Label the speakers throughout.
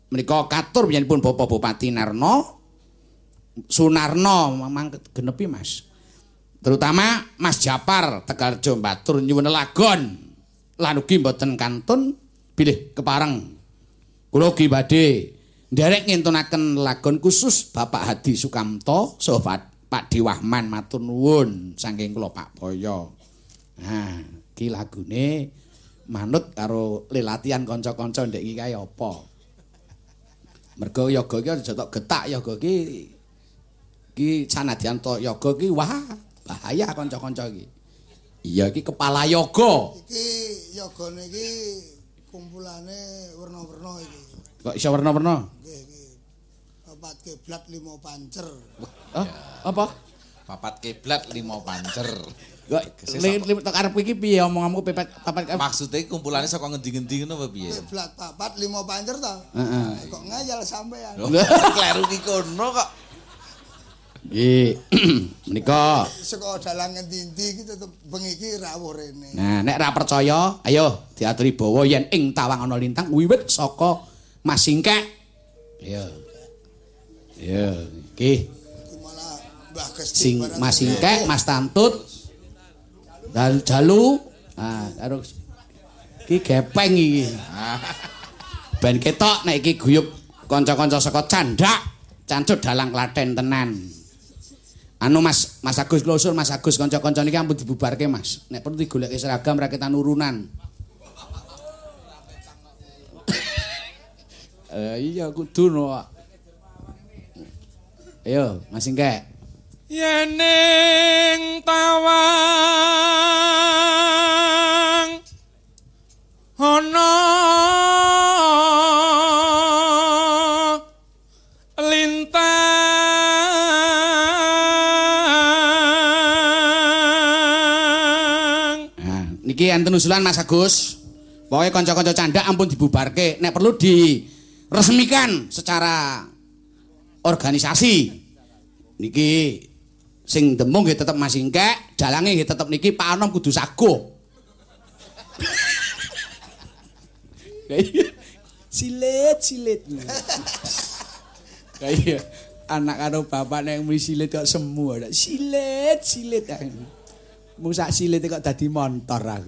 Speaker 1: menika katur pun Bapak Bupati Sunarno memang genepi Mas. Terutama Mas Japar Tegalrejo batur nyuwun lagon lan ugi mboten kantun bilih kepareng. Kula ugi badhe nderek ngintunaken lagon khusus Bapak Hadi Sukamto saha Pak Diwahman matur nuwun saking kula Pak Boyo. Nah, iki lagune manut karo lelatihan kanca-kanca ndek iki kae apa. Mergo yoga iki aja tok getak yoga iki sanadyan to yoga iki wah bahaya kanca-kanca iki. Iya iki kepala yoga.
Speaker 2: Iki yogane iki kumpulane werna-werna iki.
Speaker 1: Kok iso werna-werna?
Speaker 2: Nggih iki. Papat kiblat 5 pancer.
Speaker 1: Hah? Apa?
Speaker 3: Papat kiblat 5 pancer.
Speaker 1: Kok tok arep iki piye omong-omongmu papat
Speaker 3: Maksude kumpulane saka ngendi-ngendi ngono apa piye?
Speaker 2: Kiblat papat 5 pancer to.
Speaker 1: Heeh.
Speaker 2: Kok ngayal sampean.
Speaker 3: Kleru ki kono kok.
Speaker 1: Nggih. Menika
Speaker 2: Saka dalang ngendi-endi iki tetep bengi iki rawuh rene.
Speaker 1: nah, nek ra percaya, ayo diaturi bawa yen ing tawang ana lintang wiwit saka Mas Singkek. Iya. Iya, iki.
Speaker 2: Malah Mbah Gusti
Speaker 1: Sing Mas Singkek, Mas Tantut, dan Jalu. Nah, karo iki gepeng iki. Ben ketok nek iki guyub kanca-kanca saka Candak, Cancut Dalang Klaten tenan. Anu Mas Agus klosul Mas Agus kanca-kanca niki ampun dibubarke Mas. Nek perlu digoleki seragam rakitan urunan. Iya kudu no. Ayo Mas Singkek.
Speaker 4: Yening tawang ana lintang.
Speaker 1: Nah, niki enten usulan Mas Agus. Pokoke kanca-kanca Candak ampun dibubarke. Nek perlu diresmikan secara organisasi. Niki sing demung nggih tetep Mas Singkek, dalange nggih tetep niki Pak Anom kudu saguh. Silit. Kayak anak karo bapak nek muni silit kok semu ada. Silit. Mung sak silit kok dadi montor aku.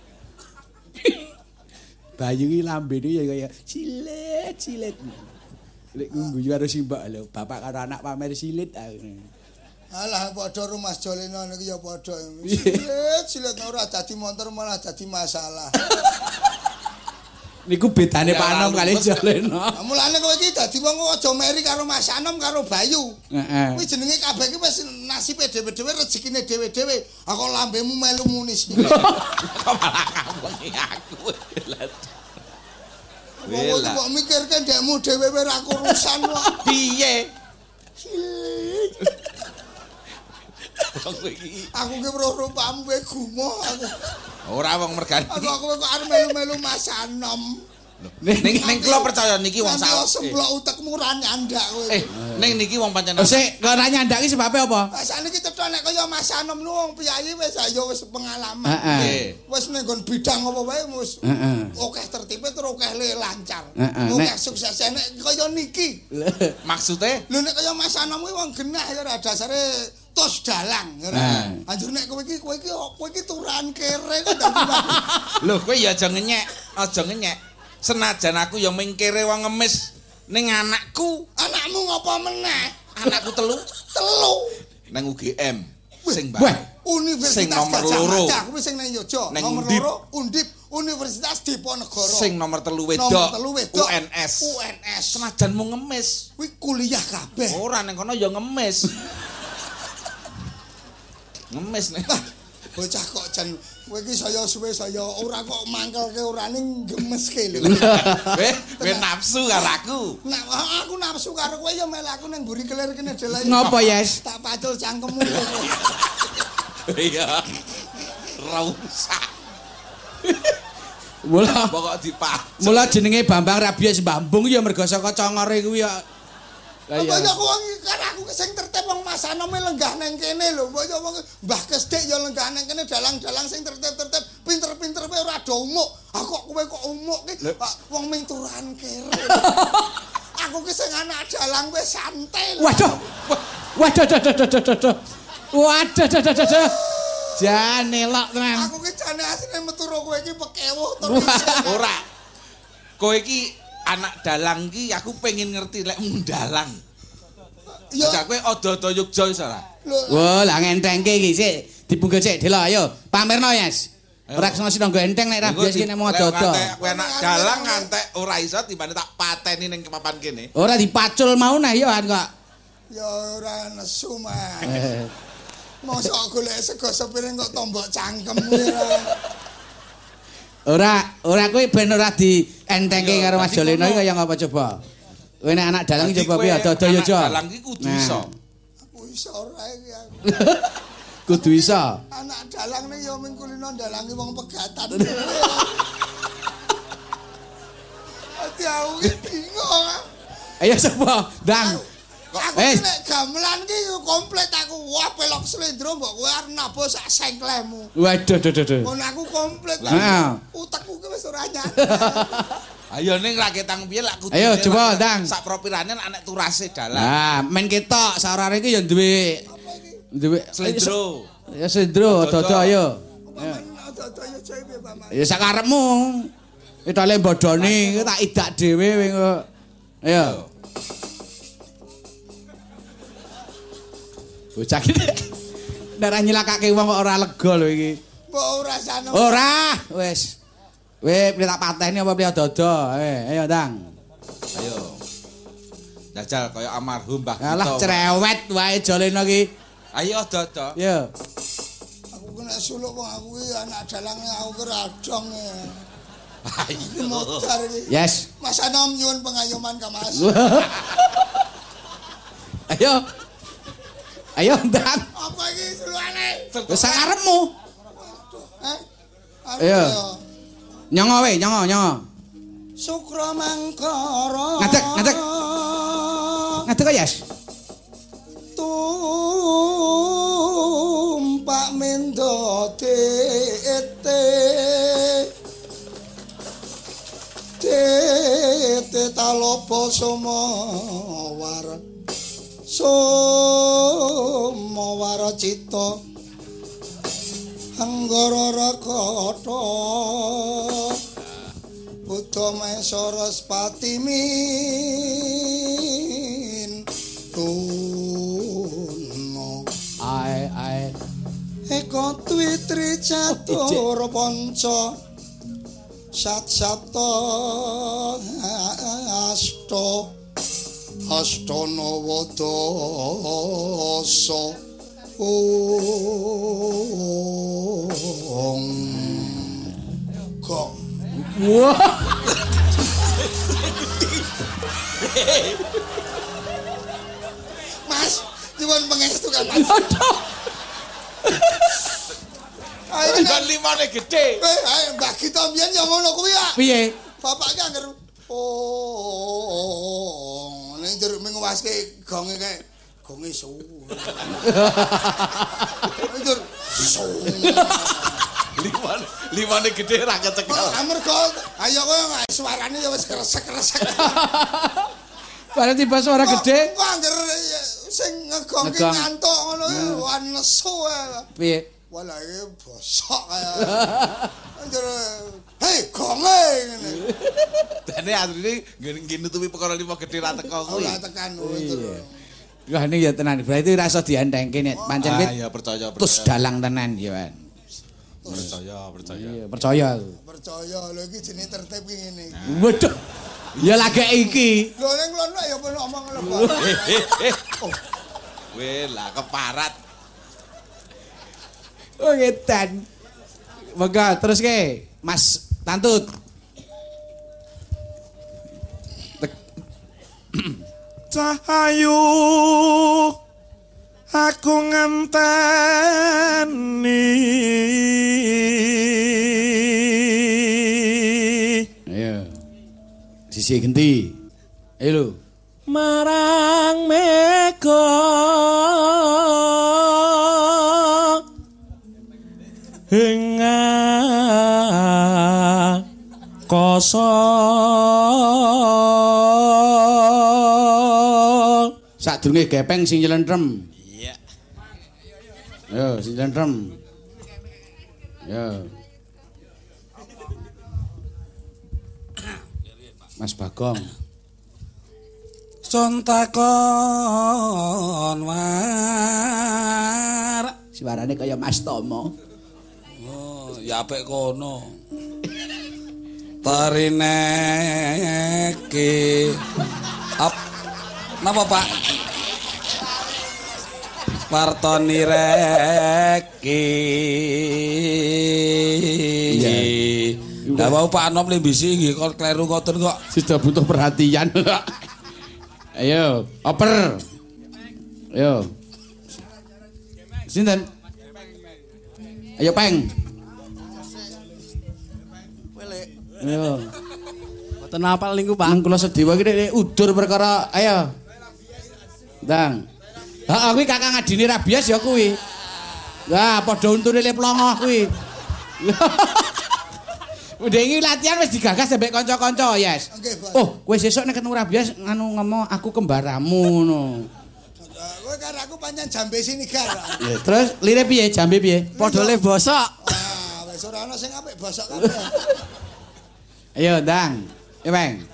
Speaker 1: Bayu iki lambene ya kaya silit. Lek ngguyu karo simbok lho, bapak karo anak pamer silit.
Speaker 2: Alah padha Mas Joleno niku ya padha. Silit ora dadi montor malah dadi masalah.
Speaker 1: Niku bedane Pak Anom kali Joleno.
Speaker 2: Mulane kowe iki dadi wong aja meri karo Mas Anom karo Bayu.
Speaker 1: Heeh.
Speaker 2: Kuwi jenenge kabeh iki wis nasibe dhewe-dhewe rezekine dhewe-dhewe. Ah kok lambemu melu munis.
Speaker 3: Kok malah kawengi aku.
Speaker 2: Wong kok mikirke ndekmu dhewe ora urusan kok.
Speaker 3: Piye?
Speaker 2: Aku ki weruh rupamu kowe gumoh aku.
Speaker 3: Ora wong mergane.
Speaker 2: Aku kok arep melu-melu Mas Anom.
Speaker 3: Ning kula percaya niki wong
Speaker 2: sak semplok utekmu ora nyandak kowe.
Speaker 3: Ning niki wong pancen.
Speaker 1: Sik, kok ora nyandak iki sebabe apa?
Speaker 2: Sakniki cetha nek kaya Mas Anom nu wong piyayi wis ya wis pengalaman. Wis ning nggon bidang apa wae wis akeh tertibe terus akeh lancar. Akeh sukses nek kaya niki.
Speaker 3: Maksude?
Speaker 2: Lho nek kaya Mas Anom kuwi wong genah ya ora dasare tos dalang ora. Anjur nek kowe iki turan kere kok dadi.
Speaker 3: Lho kowe ya aja ngenyek. Senajan aku ya mingkire wong ngemis ning anakku.
Speaker 2: Anakmu ngopo meneh?
Speaker 3: Anakku telu. Nang UGM. Sing
Speaker 2: Universitas
Speaker 3: sing nomor loro.
Speaker 2: Kuwi sing nang Yogyakarta.
Speaker 3: Nomor
Speaker 2: loro Undip Universitas Diponegoro.
Speaker 3: Sing nomor 3 wedok. UNS. Senajan mau ngemis.
Speaker 2: Kuwi kuliah kabeh.
Speaker 3: Ora ning kono ya ngemis. Ngemis nih.
Speaker 2: Bocah kok jan kowe iki saya suwe saya ora kok mangkelke ora ning gemeske lho.
Speaker 3: Kowe nafsu karo aku.
Speaker 2: Nek aku nafsu karo kowe ya mel aku ning mburi kelir kene delay.
Speaker 1: Ngopo, Yes?
Speaker 2: Tak pacul cangkemmu.
Speaker 3: Iya. Rusak.
Speaker 1: Mula
Speaker 3: pokok dipacul.
Speaker 1: Mula jenenge Bambang Rabies Bambung ya mergo saka congore kuwi ya.
Speaker 2: Lah iya. Kan aku sing tertib wong Mas Anom lenggah nang kene lho. Mbok yo wong Mbah Kesdik ya lenggah nang kene dalang-dalang sing tertib-tertib, pinter-pinter kowe ora do umuk. Kok kowe kok umuk ki wong ming turahan kere. Aku ki sing anak dalang wis santai.
Speaker 1: Waduh. Waduh. Jane lok tenan.
Speaker 2: Aku ki jane asline metu karo kowe iki pekewuh terus.
Speaker 3: Ora. Kowe iki anak dalang ki aku pengen ngerti lek mundalang. Ya kowe ada-ada Yogya iso ora?
Speaker 1: Wah, lah ngentengke iki sik dibungkus sik delok ayo. Pamerno, Yes. Ora kesana sing nggo enteng nek ra biasa iki nek mau ada-ada.
Speaker 3: Kowe anak dalang ngantek ora iso timbane tak pateni ning papan kene.
Speaker 1: Ora dipacul mau nah ya kok.
Speaker 2: Ya ora nesu, Mas. Mosok golek sego sepiring kok tombok cangkemmu
Speaker 1: ora. Ora kowe ben ora dientengke karo Mas Joleno iki kaya ngapa coba. Kowe nek anak dalang coba piye ada-ada yo, Jo.
Speaker 3: Dalang iki kudu iso.
Speaker 2: Aku iso ora iki aku.
Speaker 1: Kudu iso.
Speaker 2: Anak dalang ning ya ming kulino dalangi wong pegatan. Ati aku bingung.
Speaker 1: Ayo sapa? Dang.
Speaker 2: Aku nek gamelan ki komplit aku. Wah, pelok slendro mbok kowe arep nabo sak sengklemu.
Speaker 1: Waduh.
Speaker 2: Ngono aku komplit. Utekku ki wis ora nyata.
Speaker 3: Ayo ning raketang piye lak kudu.
Speaker 1: Ayo coba, Dang.
Speaker 3: Sak propirane anak turase dalang.
Speaker 1: Nah, men ketok saurare iki ya duwe
Speaker 3: Slendro.
Speaker 1: Ya slendro, ada-ada ayo.
Speaker 2: Ada-ada ya jae piye, Pak?
Speaker 1: Ya sakarepmu. Itale bodoni tak idak dhewe kok. Ayo. Bocah iki nek nyelakake wong kok ora lega lho iki.
Speaker 2: Mbok ora sano.
Speaker 1: Ora, wis. Weh, tak pateni apa piye ada-ada. Ayo, Dang.
Speaker 3: Ayo. Jajal kaya almarhum Mbah Gito.
Speaker 1: Alah cerewet wae Joleno iki.
Speaker 3: Ayo ada-ada.
Speaker 1: Yo.
Speaker 2: Aku kena suluk wong aku iki anak dalange aku keradong.
Speaker 3: Ayo.
Speaker 2: Modar iki.
Speaker 1: Yes.
Speaker 2: Mas Anom nyuwun pengayoman ka Mas.
Speaker 1: Ayo. Ayo, Dang.
Speaker 2: Apa iki sulukane?
Speaker 1: Wis sakarepmu.
Speaker 2: Ayo.
Speaker 1: Nyongo we, nyongo.
Speaker 2: Sukra mangkara.
Speaker 1: Ngadeg. Ngadeg kok, Yes.
Speaker 2: Tumpak mendo tete. Tete talopo somawar. Somawar cita. Anggara rakata Buddha Maesaraswati min tuno
Speaker 1: Ae.
Speaker 2: Eka twitri catur panca sat-sata astana wadasa Gong.
Speaker 1: Wah.
Speaker 2: Mas, nyuwun pangestu kan Mas. Ayo
Speaker 3: Kan limane gedhe.
Speaker 2: ayo Mbah Gito mbiyen ya ngono kuwi ya.
Speaker 1: Piye?
Speaker 2: Bapake angger ning jeruk menguwaske gonge kae gonge su. Njur su.
Speaker 3: Limane gedhe ra kecekel.
Speaker 2: Amarga ayo kowe suarane ya wis kresek-kresek.
Speaker 1: Padahal tiba suara gede.
Speaker 2: Kok angger sing ngegongke ngantuk ngono wan nesu.
Speaker 1: Piye?
Speaker 2: Walah iki bosok kaya. Anjir. Hei, gonge ngene.
Speaker 3: Dene asline nggih nutupi perkara lima gedhe ra teko kuwi.
Speaker 2: Ora tekan ngono.
Speaker 1: Wah ini ya tenan. Berarti rasa diandengke nek pancen wit.
Speaker 3: Ya percaya.
Speaker 1: Tus dalang tenan ya, Wan.
Speaker 3: Percaya.
Speaker 1: Iya, percaya aku.
Speaker 2: Percaya lho iki jenenge tertib iki ngene.
Speaker 1: Waduh. Ya lagek iki.
Speaker 2: Lho ning lono ya ben omong lho.
Speaker 3: Weh, lah keparat.
Speaker 1: Oh ngetan. Monggo terus ke Mas Tantut.
Speaker 4: Cahayu aku ngenteni
Speaker 1: Ayo. Sisi genti. Ayo lho.
Speaker 4: marang mega rasa
Speaker 1: sadurunge gepeng sing nyelentrem.
Speaker 3: Iya.
Speaker 1: Yo, sing nyelentrem. Yo. Mas Bagong.
Speaker 4: Sontakon war.
Speaker 1: Suarane kaya Mas Tomo.
Speaker 4: Oh, ya apik kono. Tarine iki. Napa, Pak? Partoni reki. Lah wau Pak Anom lembisi nggih kok kleru ngoten kok.
Speaker 1: Sudah butuh perhatian. Ayo, oper. Ayo. Sinten? Ayo, Peng. Ayo.
Speaker 5: Mboten apal niku, Pak.
Speaker 1: Nang kula sedewa iki nek udur perkara ayo. Ndang. Heeh kuwi kakang adine rabies ya kuwi. Lah padha untune le plongoh kuwi. Udah iki latihan wis digagas sampe kanca-kanca, Yes. Oh, kowe sesuk nek ketemu rabies nganu ngomong aku kembaramu ngono.
Speaker 2: Kowe karo aku pancen jambe sinigar.
Speaker 1: Ya, terus lire piye? Jambe piye?
Speaker 5: Padha le bosok.
Speaker 2: Ah, wis ora ana sing apik bosok kabeh.
Speaker 1: Ayo, Ndang. Eweng.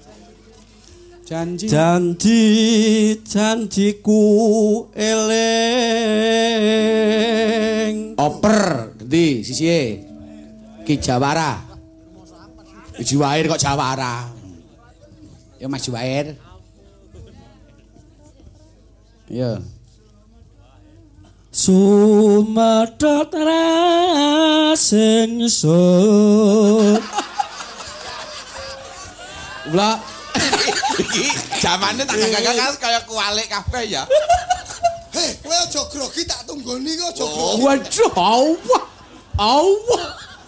Speaker 5: Janjiku eling.
Speaker 1: Oper, ndi sisihe? Ki Jawara. Jiwair kok Jawara. Ya Mas Jiwair. Ya.
Speaker 4: Sumedhot rasing sun.
Speaker 1: Ula
Speaker 3: Iki zamane tak gagak kaya kualik kabeh ya.
Speaker 2: Heh, kowe aja grogi tak tunggoni kok aja grogi.
Speaker 1: waduh, Allah. Allah.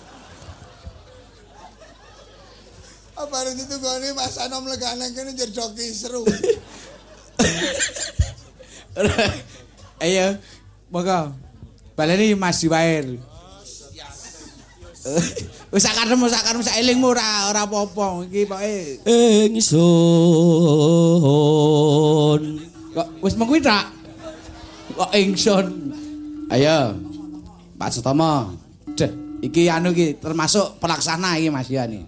Speaker 2: Apa itu tunggoni Mas Anom legane kene njerdoki seru.
Speaker 1: Ayo, monggo. Baleni Mas Jiwair. Wis sakaremu sak elingmu ora apa-apa iki pokoke
Speaker 4: Ingsun
Speaker 1: kok wis mung kuwi tak kok ingsun. Ayo Pak Sutomo. Deh iki anu iki termasuk pelaksana iki Mas Yani.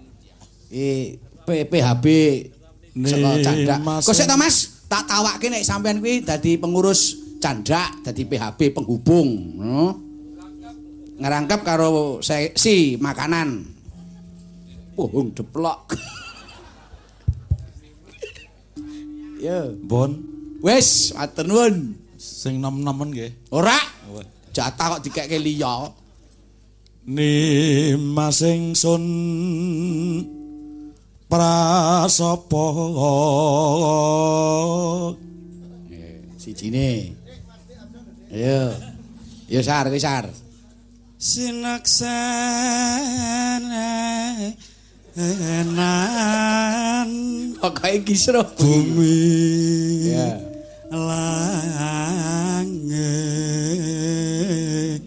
Speaker 1: PHB saka Candak. Kok sik to Mas, tak tawake nek sampean kuwi dadi pengurus Candak, dadi PHB penghubung, no? Ngerangkep karo si makanan. Pohong deplok. Ya,
Speaker 4: Bon.
Speaker 1: wis matur nuwun.
Speaker 4: Sing nom-nomen nggih.
Speaker 1: Ora. Jatah kok dikekke liya.
Speaker 4: Nimas ingsun prasapa
Speaker 1: Sijine. Ayo. Ya Sar, kuwi Sar.
Speaker 4: sinaksana enan
Speaker 1: Pokoke kisruh
Speaker 4: bumi
Speaker 1: ya.
Speaker 4: langit.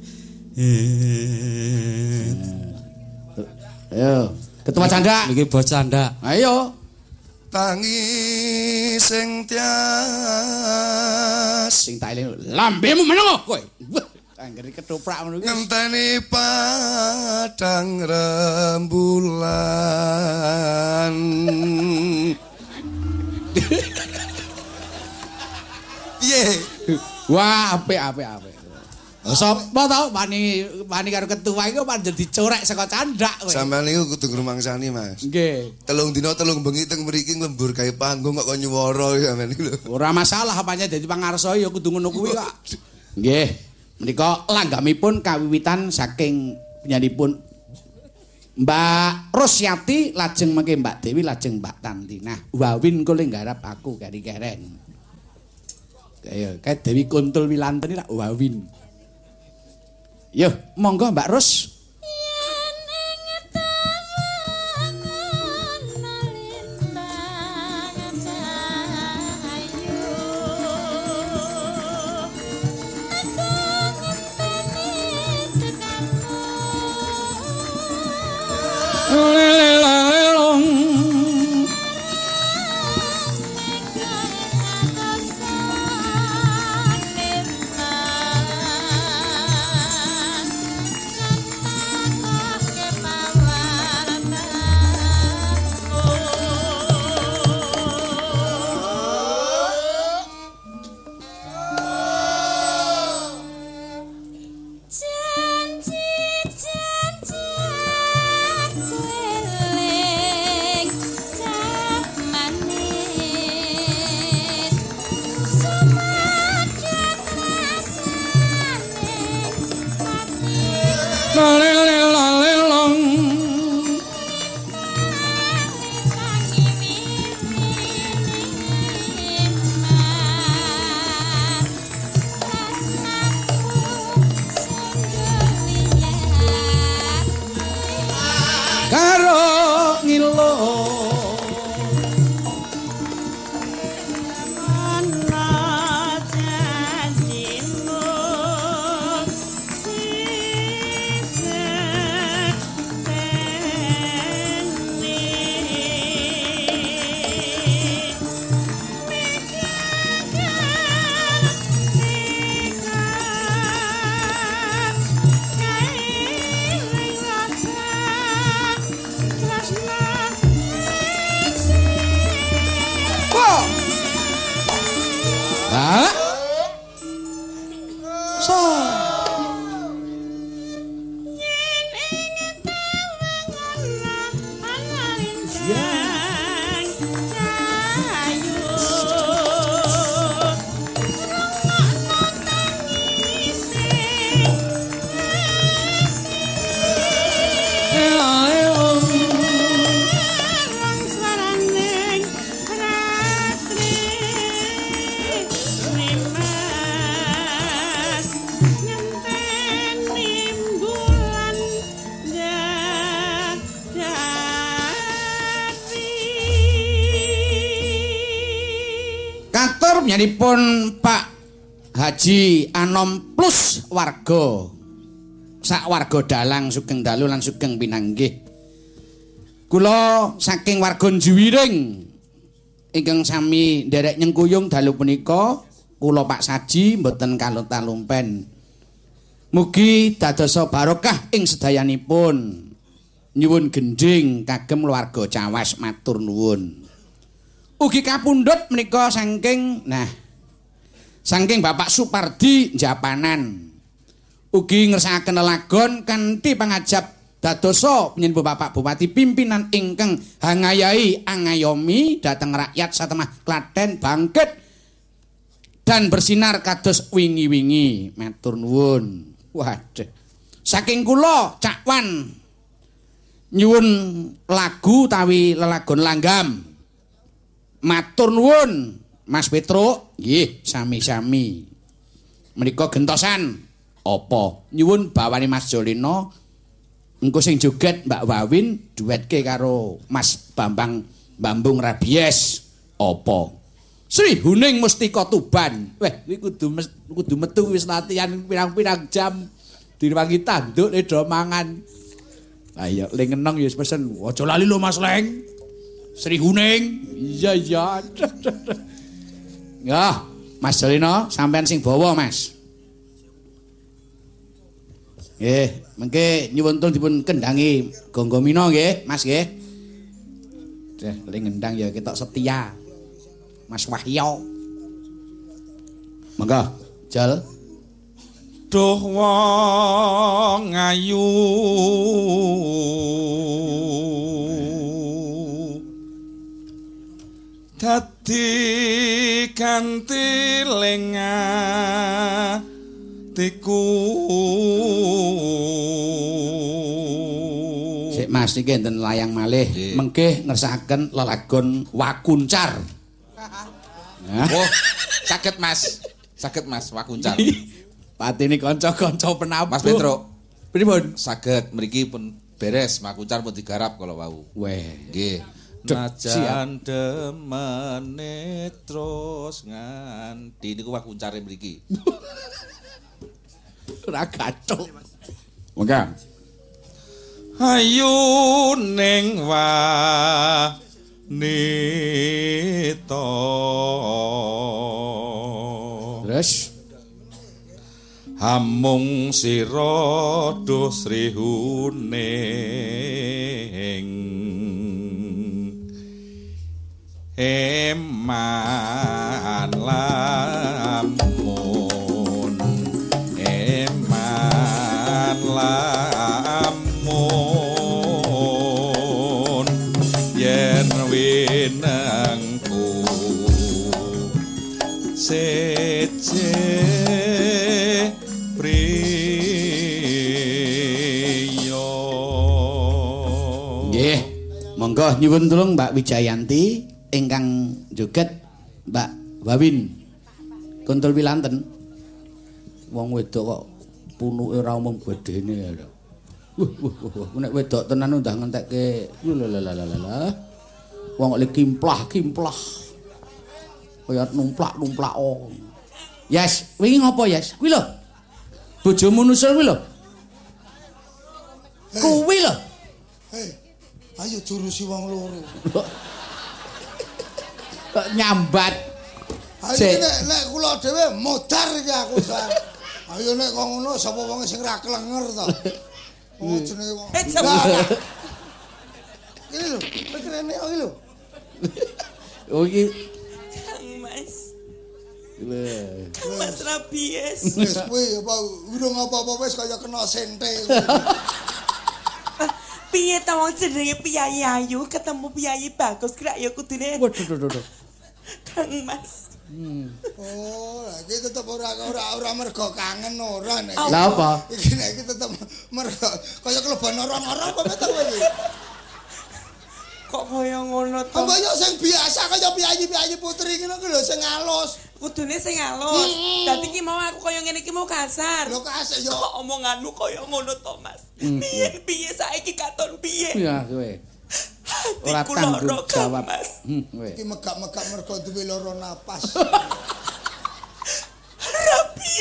Speaker 1: Ayo, ketua Candak.
Speaker 5: Niki bos Candak.
Speaker 1: Ayo.
Speaker 2: Tangi sing tias
Speaker 1: Sing tak eling lambemu menengo kowe. Anggere ketoprak ngono kuwi.
Speaker 2: ngenteni padang rembulan. Piye?
Speaker 1: Wah, apik. Sapa tau wani karo ketua iku pancen dicorek saka Candak kowe.
Speaker 2: Sampeyan niku kudu ngrumangsani, Mas.
Speaker 1: Nggih.
Speaker 2: 3 dina 3 bengi teng mriki nglembur gawe panggung kok nyuwara sampeyan niku lho.
Speaker 1: Ora masalah apanya dadi pangarsa ya kudu ngono kuwi kok. Nggih. Menika langgamipun kawiwitan saking penyanyipun Mbak Rosyati lajeng mengke Mbak Dewi lajeng Mbak Tanti. Nah, wawin kule nggarap aku kari keren. Ayo, kae Dewi Kuntul Wilanteni lak wawin. Yo, monggo Mbak Ros. Hah? So. Nyanipun Pak Haji Anom plus warga sak warga dalang sugeng dalu lan sugeng pinanggih. Kula saking warga Jiwiring ingkang sami nderek nyengkuyung dalu punika kula Pak Saji mboten kalumpen. Mugi dadosa barokah ing sedayanipun. Nyuwun gending kagem keluarga Cawas matur nuwun. Ugi kapundhut menika saking Bapak Supardi Japanan. Ugi ngersakaken lelagon kanthi pangajab dadosa penyembah Bapak Bupati pimpinan ingkang hangayai angayomi dhateng rakyat satemah Klaten bangkit dan bersinar kados wingi-wingi. Matur nuwun. Waduh. Saking kula Cak Wan nyuwun lagu tawi lelagon langgam. Matur nuwun Mas Petruk, nggih sami-sami. Menika gentosan apa? Nyuwun bawani Mas Jolino engko sing joget Mbak Wawin duetke karo Mas Bambang Bambung Rabies apa? Sri Huning Mustika Tuban. Weh, kuwi kudu metu wis latihan pirang-pirang jam diwangi tanduk do mangan. Lah ya ling eneng ya wis pesen. Aja lali lho Mas Leng. Sri Huning. Iya. Ya, Mas Jolino, sampean sing bawa, Mas. Nggih, mengke nyuwun tun dipun kendangi Gonggomino nggih, Mas nggih. Ling ngendang ya ketok setia. Mas Wahyo. Monggo, Jol.
Speaker 3: Duh wong ayu dadi kanthi lengatiku.
Speaker 1: Sik Mas iki enten layang malih mengke ngersakaken lelagon Wakuncar.
Speaker 3: Oh, saged Mas. Saged Mas Wakuncar.
Speaker 1: Patine kanca-kanca penabuh.
Speaker 3: Mas Petruk.
Speaker 1: Pripun?
Speaker 3: Saged mriki pun beres Wakuncar pun digarap kala wau.
Speaker 1: Weh,
Speaker 3: nggih. Najan demene terus nganti niku Wakuncare mriki.
Speaker 1: Ora gathuk. Monggo.
Speaker 3: Ayu ning wanita
Speaker 1: terus
Speaker 3: hamung sira duh Sri Huning eman lamun yen winengku seje priyo.
Speaker 1: Nggih, monggo nyuwun tulung Mbak Wijayanti ingkang joget Mbak Wawin Kuntul Wilanten. Wong wedok kok punuke ora omong gedene ya. Nek wedok tenan undah ngentekke lha. Wong kok le kimplah. Kaya numplak-numplak. Yes, wingi ngopo, Yes? Kuwi lho. Bojomu nusul kuwi lho. Kuwi lho.
Speaker 2: Hei, ayo jurusi wong loro.
Speaker 1: Kok nyambat.
Speaker 2: Ayo nek kula dhewe modar iki aku san. Ayo nek kok ngono sapa wong sing ra klenger to. Oh jenenge wong. Iki lho, pikirane iki lho.
Speaker 1: Oh iki
Speaker 6: Mas. bies.
Speaker 2: Wis kuwi apa urung apa-apa wis kaya kena sentil.
Speaker 6: Piye ta wong jenenge Piyayi Ayu ketemu Piyayi Bagus kira ya kudune.
Speaker 5: Waduh.
Speaker 6: Kang Mas.
Speaker 2: Oh, iki tetep ora mergo kangen ora nek.
Speaker 5: Lah apa?
Speaker 2: Iki tetep mergo kaya klebon orang-orang apa to iki.
Speaker 6: Kok kaya ngono to?
Speaker 2: Apa yo sing biasa kaya piyayi putri ngono ku lho sing alus.
Speaker 6: Kudune sing alus. Dadi ki mau aku kaya ngene iki mau kasar.
Speaker 2: Lho kasar yo.
Speaker 6: Kok omonganmu kaya ngono to, Mas? Piye saiki katon piye?
Speaker 5: Ya kowe. Ora tanggung jawab.
Speaker 6: Mas.
Speaker 2: Iki megak-megak mergo duwe lara napas.
Speaker 6: Rapi.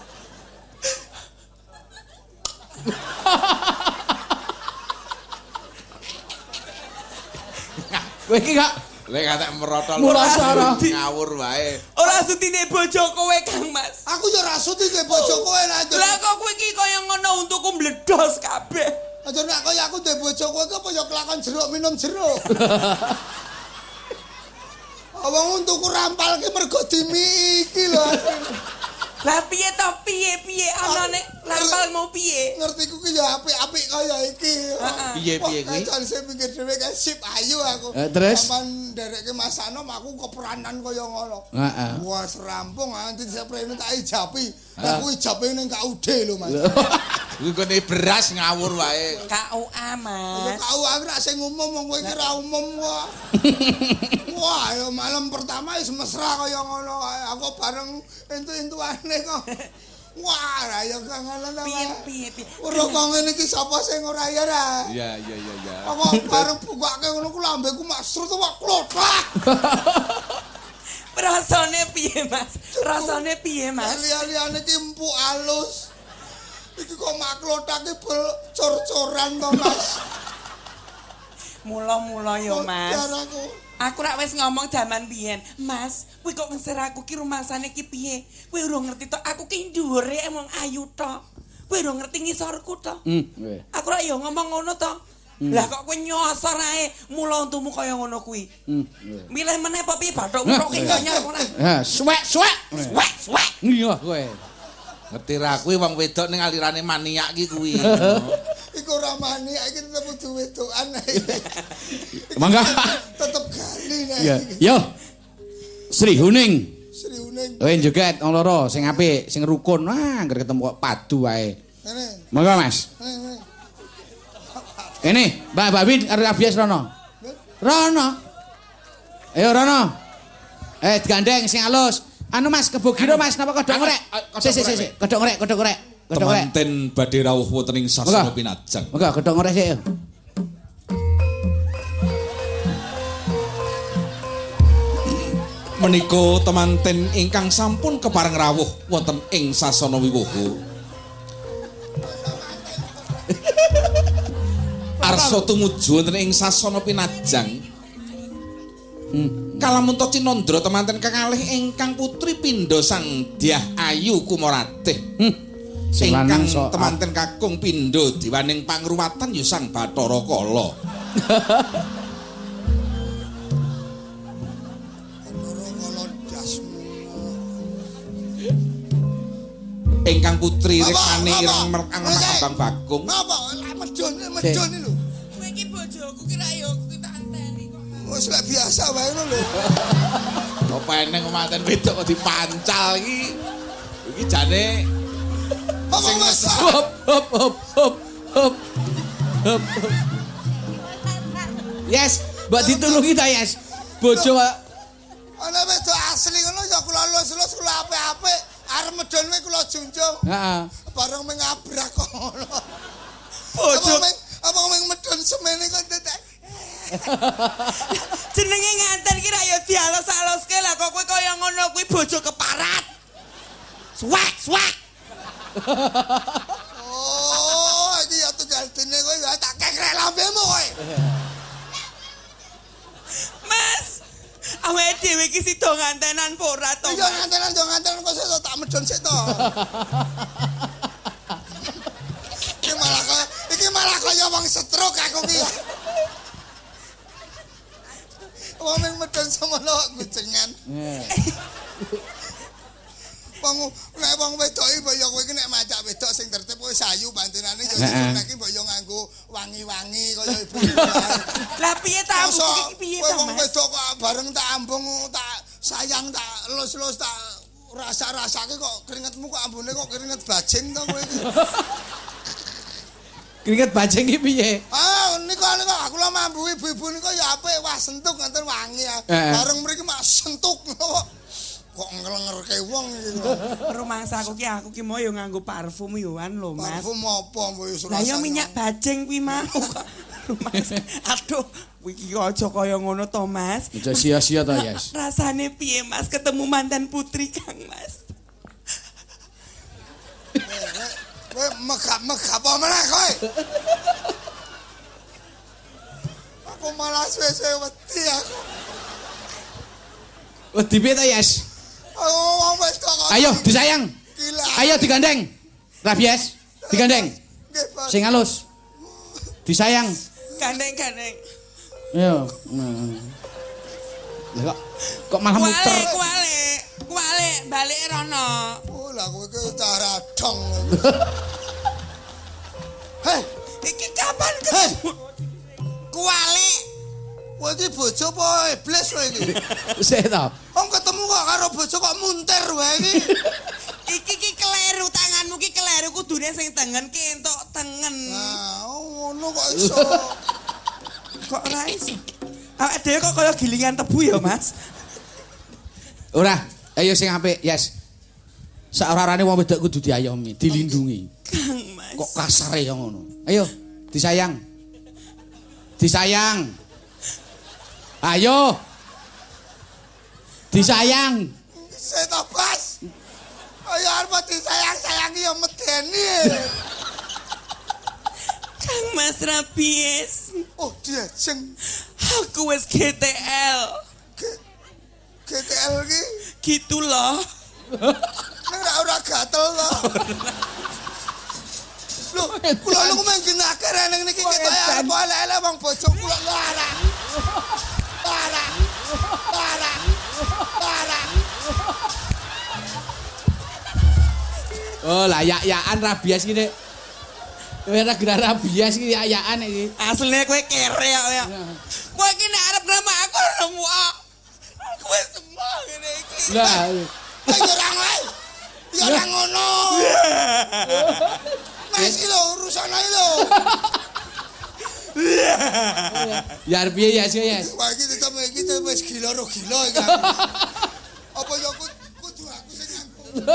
Speaker 5: Kowe iki gak
Speaker 3: Lek katek merotol ngawur wae.
Speaker 6: Ora sutine bojo kowe, Kang Mas.
Speaker 2: Aku yo ra suti duwe bojo kowe lah.
Speaker 6: Lah kok kowe iki kaya ngono untukku mbledos kabeh.
Speaker 2: Aja nek kaya aku duwe bojo kowe apa yo kelakon jeruk minum jeruk. Awang untukku rampal ki mergo dimi iki lho.
Speaker 6: Lah piye to piye anane rampal mau piye?
Speaker 2: Ngertiku ki ya apik-apik kaya iki.
Speaker 3: Piye kuwi?
Speaker 2: Kan saya pikir dhewe kan sip ayu aku.
Speaker 5: Terus?
Speaker 2: Sampeyan nderekke Mas Anom aku keperanan kaya ngono. Wah, rampung nanti saya prene tak ijapi. Aku ijape ning KUD lho, Mas.
Speaker 3: Kuwi kene beras ngawur wae.
Speaker 6: KUA, Mas.
Speaker 2: KUA ora sing umum wong kowe iki ra umum kok. Wah, yo malam pertama wis mesra kaya ngono. Aku bareng entu-entuane kok. Wah, ra yo kangenan.
Speaker 6: Piye.
Speaker 2: Ora kok ngene iki sapa sing ora ya ra?
Speaker 3: Iya.
Speaker 2: Aku bareng bukake ngono ku lambeku mak srut kok klothak.
Speaker 6: Rasane piye, Mas?
Speaker 2: Liane iki empuk alus. Iki kok mak klothake bel cor-coran to, Mas.
Speaker 6: Mula-mula yo, Mas.
Speaker 2: Aku.
Speaker 6: Aku rak wis ngomong jaman biyen, Mas, kowe kok ngeser aku ki rumangsane ki piye? Kowe ora ngerti to, aku ki dhuwure emang ayu to. Kowe ora ngerti ngisorku to. Aku rak yo ngomong ngono to. Lah kok kowe nyosor ae, mula untumu kaya ngono kuwi. Milih meneh apa piye bathukmu kok nyar ora.
Speaker 5: Suwek. Iya kowe.
Speaker 3: Ngerti ra kuwi wong wedok ning alirane maniak ki kuwi.
Speaker 2: Iku ora maniak iki tetep kudu wedokan.
Speaker 5: Mangga.
Speaker 2: Tetep gali nek.
Speaker 5: Yo. Sri Huning.
Speaker 2: Kowe
Speaker 5: joget wong loro sing apik, sing rukun. Wah, anggere ketemu kok padu wae.
Speaker 2: Ngene.
Speaker 5: Monggo, Mas. Ini, Mbak Babin arep abias Rono. Rono. Ayo Rono. Digandeng sing alus. Anu Mas, kebogiro Mas, napa kodhok ngorek? Sik. Kodhok ngorek.
Speaker 4: Temanten badhe rawuh wonten ing sasana pinajang.
Speaker 5: Monggo kodhok ngorek sik.
Speaker 4: Menika temanten ingkang sampun kepareng rawuh wonten ing sasana wiwuhu. Arsa tumuju wonten ing sasana pinajang. Kalamun to Cinandra temanten kakalih ingkang putri pindha Sang Dyah Ayu Kumaratih. Ingkang temanten kakung pindha diwaning pangruwatan ya Sang Bathara Kala. Ingkang putri rekane ireng merkang Abang Bagong.
Speaker 2: Apa medon lho.
Speaker 6: Kowe iki bojoku ki ra yo tak anteni kok.
Speaker 2: Wis lek biasa wae lho.
Speaker 3: Apa eneng manten wedok kok dipancal iki. Iki jane
Speaker 2: Sing
Speaker 5: Hop. Yes, mbak ditulungi ta, Yes. Bojo
Speaker 2: ana wedok asli ngono ya kula lulus kula apik-apik. Arep medon wae kula junjung.
Speaker 5: Heeh.
Speaker 2: Bareng mengabrak kok ngono.
Speaker 6: Bojo
Speaker 2: apa medon semene kok tetek.
Speaker 6: jenenge nganten ki ra yo dialus-aluske lah kok kowe kaya ngono kuwi bojo keparat. Swak.
Speaker 2: Oh, iki ya tunggal dene kowe ya tak kekrek lambemu kowe.
Speaker 6: Mas, awake dhewe iki sida ngantenan apa ora to?
Speaker 2: Iya ngantenan kok sik tak medon sik to. Iki malah kaya wong stroke aku ki. Wong medon semono gujengan. wong wedok iki mbok yo kowe iki nek macak wedok sing tertib wis sayu bantunane yo nek iki mbok yo nganggo wangi-wangi kaya ibu.
Speaker 6: Lah piye ta iki piye ta Mas?
Speaker 2: Wong wedok kok bareng tak ambung tak sayang tak lus-lus tak rasa-rasake kok keringetmu kok ambune kok keringet bajing to kowe iki.
Speaker 5: Keringet bajing iki piye?
Speaker 2: Ah niku aku lho mambu ibu-ibu niku ya apik wah sentuk ngenten wangi. Bareng mriki mak sentuk kok nglengerke wong iki.
Speaker 6: Rumangsa aku ki mau yo nganggo parfum yoan lho Mas.
Speaker 2: Parfum apa wis
Speaker 6: ora. Lah yo minyak bajing kuwi mau. Rumangsa. Aduh, iki aja kaya ngono to Mas.
Speaker 5: Aja sia-sia to Yes.
Speaker 6: Rasane piye Mas ketemu mantan putri Kang Mas?
Speaker 2: Kowe megap apa meneh kowe? Aku malah suwe-suwe wedi aku.
Speaker 5: Wedi piye to Yes?
Speaker 2: Oh, wis kok.
Speaker 5: Ayo disayang. Ayo digandeng. Rabies, digandeng. Sing halus. Disayang.
Speaker 6: Gandeng.
Speaker 5: Ayo. Lah kok malah muter.
Speaker 6: Kuwale balik rono.
Speaker 2: Oh, lah kowe iki cara dong.
Speaker 6: Heh, iki kapan kuwale?
Speaker 2: Kowe iki bojo apa iblis kowe iki?
Speaker 5: Sik to.
Speaker 2: Wong ketemu kok karo bojo kok muntir wae iki.
Speaker 6: Iki kleru tanganmu ki kleru kudune sing tengen ki entuk tengen.
Speaker 2: Nah, ngono kok iso.
Speaker 6: Kok ora iso? Awake dhewe kok kaya gilingan tebu ya, Mas.
Speaker 5: Ora, ayo sing apik, Yes. Saorarane wong wedok kudu diayomi, dilindungi.
Speaker 6: Kang Mas.
Speaker 5: Kok kasare ya ngono. Ayo, disayang. Disayang. Ayo. Disayang.
Speaker 2: Seto Bas. Ayo arep disayang-sayangi ya medeni.
Speaker 6: Kang Mas Rabies.
Speaker 2: Oh, diajeng.
Speaker 6: Aku wis GTL.
Speaker 2: GTL iki
Speaker 6: gitu loh.
Speaker 2: Nek ora gatel to. Loh, kula niku menggenake rene niki ketoke arep elek-elek wong bojo kula lara.
Speaker 5: Oh, layak-yakan Rabies iki, Dik. Kowe ora gerak Rabies iki layakan iki.
Speaker 6: Asline kowe kere ya. Kowe iki nek arep nama aku nemu. Kowe semua ngene iki.
Speaker 5: Lah,
Speaker 2: ayo ora ngono. Mas iki lho urusane lho.
Speaker 5: ya piye ya sih ya.
Speaker 2: Wah iki tetep wis gila iki. Apa ya kudu aku sing nganggo.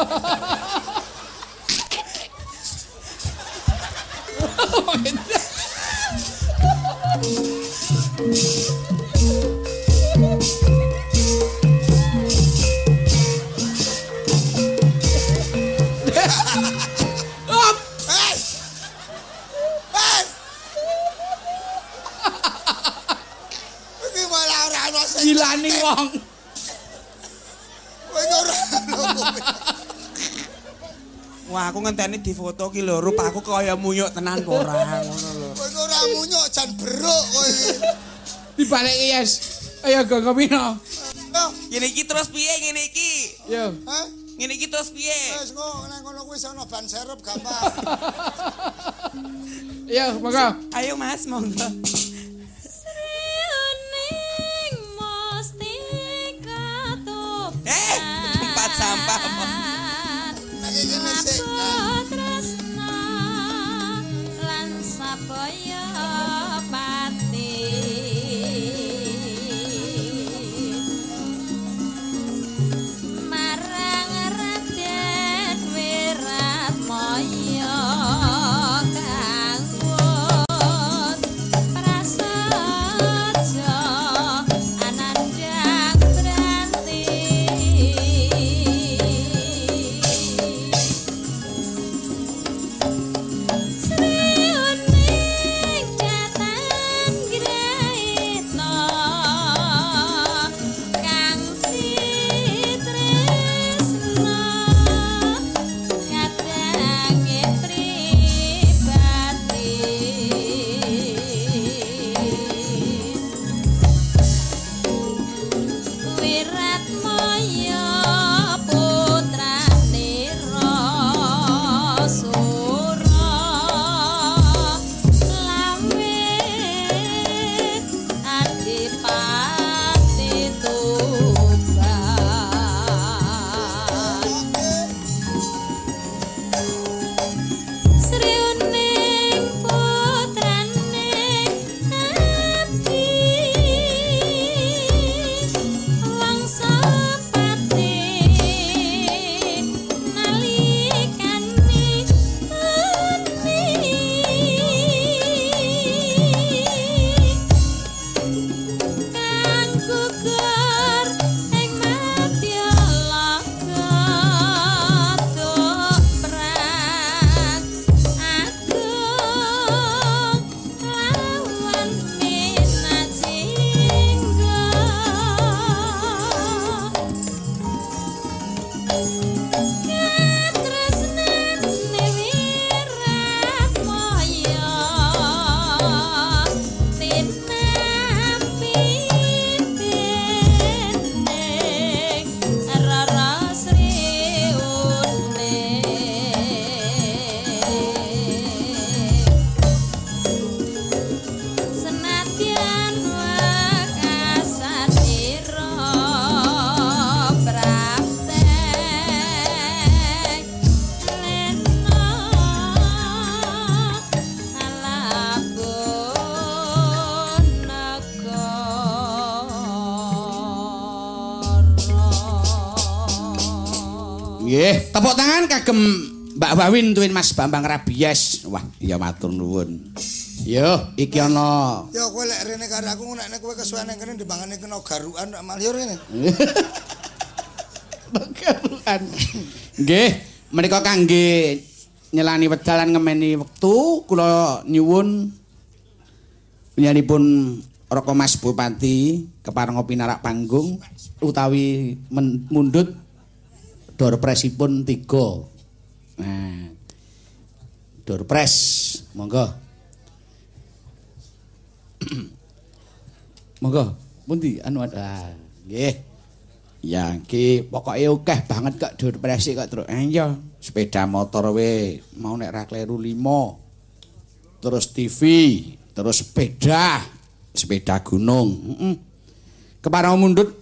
Speaker 5: Gilani wong.
Speaker 6: Wah, aku ngenteni di foto ki lho, rupaku kaya munyuk tenan ora ngono lho.
Speaker 2: Kowe ora munyuk jan beruk kowe iki.
Speaker 5: Dibalik Yes. Ayo go pino.
Speaker 6: Ngene iki terus piye ngene iki?
Speaker 5: Yo.
Speaker 2: Hah?
Speaker 6: Ngene iki terus piye?
Speaker 2: Wis kok nang kono kuwi sono ban serep gampang.
Speaker 5: Yo, monggo.
Speaker 6: Ayo Mas, monggo. Tempat sampah.
Speaker 2: Lagi ngene sik.
Speaker 7: Tresna lan sabaya pati. Marang Raden Wiratmaya kanggo prasaja anandang branti. Wiratmaya putrane
Speaker 1: Nggih, tepuk tangan kagem Mbak Wawin tuwin Mas Bambang Rabies. Wah, iya matur nuwun. Yo, iki ana.
Speaker 2: Yo kowe lek rene karo aku nek kowe kesuwen kene dimbangane kena garukan nek malah yo rene.
Speaker 1: Garukan. Nggih, menika kangge nyelani wedal lan ngemeni wektu kula nyuwun penyanipun Raka Mas Bupati keparenga pinarak panggung utawi mundhut Dorpresipun 3. Nah. Dorpres, monggo. Monggo, pundi anu ada. Nggih. Ya, iki pokoke akeh banget kok Dorpres kok terus. Iya, sepeda motor we mau nek ra kleru 5. Terus TV, terus sepeda gunung. Kepareng mundhut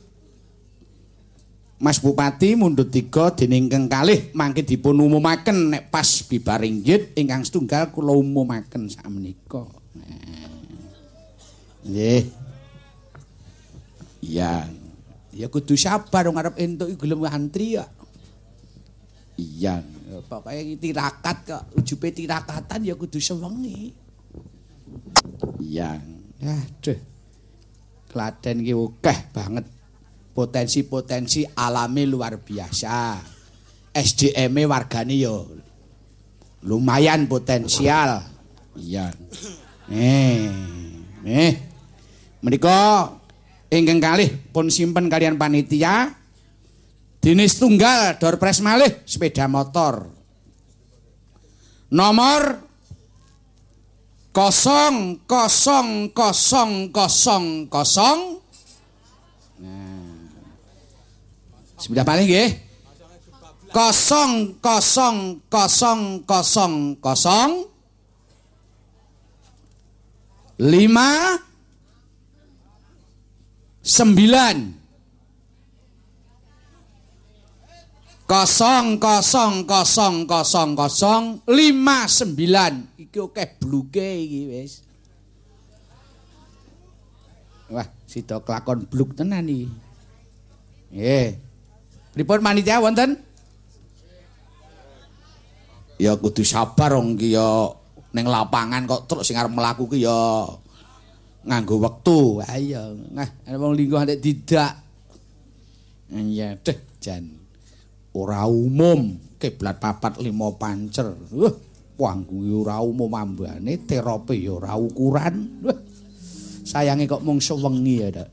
Speaker 1: Mas Bupati mundhut 3 dening ingkang kalih mangke dipun umumaken nek pas bibar inggit ingkang setunggal kula umumaken sakmenika. Nggih. Iya. Ya kudu sabar wong arep entuk gelem antri ya. Iya, pokoke tirakat kok ujube tirakatan ya kudu sewengi. Iya. Aduh. Klaten iki akeh banget. Potensi-potensi alami luar biasa. SDM-e wargane yo lumayan potensial. Iya. Menika ingkang kalih pun simpen kalian panitia. Dinis tunggal Dorpres malih sepeda motor. Nomor 00000. Sebelah paling nggih. 00000 59. Iki akeh bluke iki wis. Wah, sida kelakon bluk tenan iki. Nggih. Pripun panitia wonten? Ya kudu sabar wong iki ya ning lapangan kok terus sing arep mlaku ki ya nganggo wektu. Ha iya. Nah, wong lingkuh nek didak. Ya deh jan. Ora umum kiblat 4 5 pancer. Panggung ora umum ambane, terope ya ora ukuran. Sayange kok mung sewengi ya, Dak.